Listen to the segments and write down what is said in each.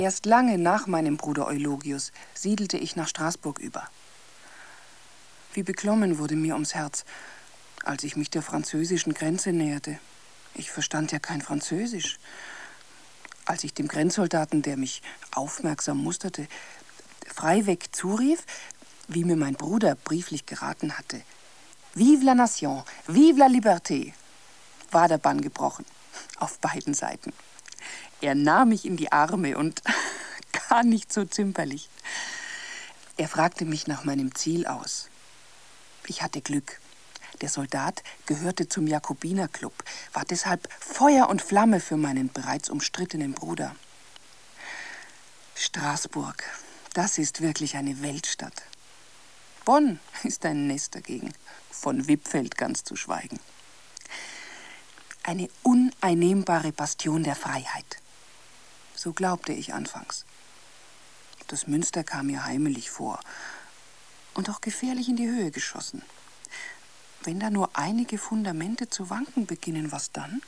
Erst lange nach meinem Bruder Eulogius siedelte ich nach Straßburg über. Wie beklommen wurde mir ums Herz, als ich mich der französischen Grenze näherte. Ich verstand ja kein Französisch. Als ich dem Grenzsoldaten, der mich aufmerksam musterte, freiweg zurief, wie mir mein Bruder brieflich geraten hatte: Vive la nation, vive la liberté, war der Bann gebrochen, auf beiden Seiten. Er nahm mich in die Arme und gar nicht so zimperlich. Er fragte mich nach meinem Ziel aus. Ich hatte Glück. Der Soldat gehörte zum Jakobinerclub, war deshalb Feuer und Flamme für meinen bereits umstrittenen Bruder. Straßburg, das ist wirklich eine Weltstadt. Bonn ist ein Nest dagegen, von Wippfeld ganz zu schweigen. Eine uneinnehmbare Bastion der Freiheit. So glaubte ich anfangs. Das Münster kam mir heimelig vor und auch gefährlich in die Höhe geschossen. Wenn da nur einige Fundamente zu wanken beginnen, was dann?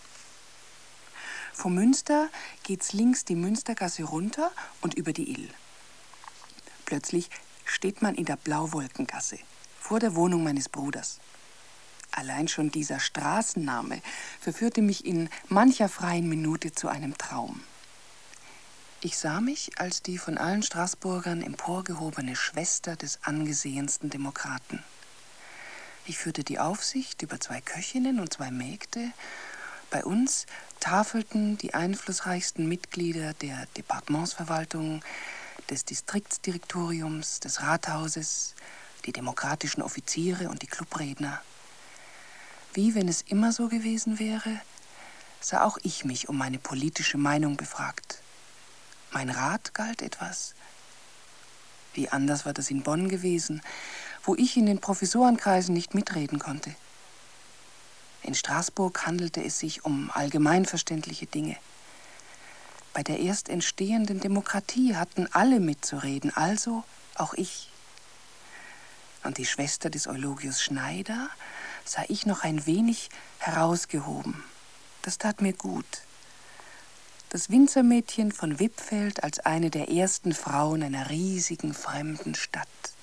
Vom Münster geht's links die Münstergasse runter und über die Ill. Plötzlich steht man in der Blauwolkengasse, vor der Wohnung meines Bruders. Allein schon dieser Straßenname verführte mich in mancher freien Minute zu einem Traum. Ich sah mich als die von allen Straßburgern emporgehobene Schwester des angesehensten Demokraten. Ich führte die Aufsicht über 2 Köchinnen und 2 Mägde. Bei uns tafelten die einflussreichsten Mitglieder der Departementsverwaltung, des Distriktsdirektoriums, des Rathauses, die demokratischen Offiziere und die Clubredner. Wie wenn es immer so gewesen wäre, sah auch ich mich um meine politische Meinung befragt. Mein Rat galt etwas. Wie anders war das in Bonn gewesen, wo ich in den Professorenkreisen nicht mitreden konnte. In Straßburg handelte es sich um allgemeinverständliche Dinge. Bei der erst entstehenden Demokratie hatten alle mitzureden, also auch ich. Und die Schwester des Eulogius Schneider sah ich noch ein wenig herausgehoben. Das tat mir gut. Das Winzermädchen von Wippfeld als eine der ersten Frauen einer riesigen fremden Stadt.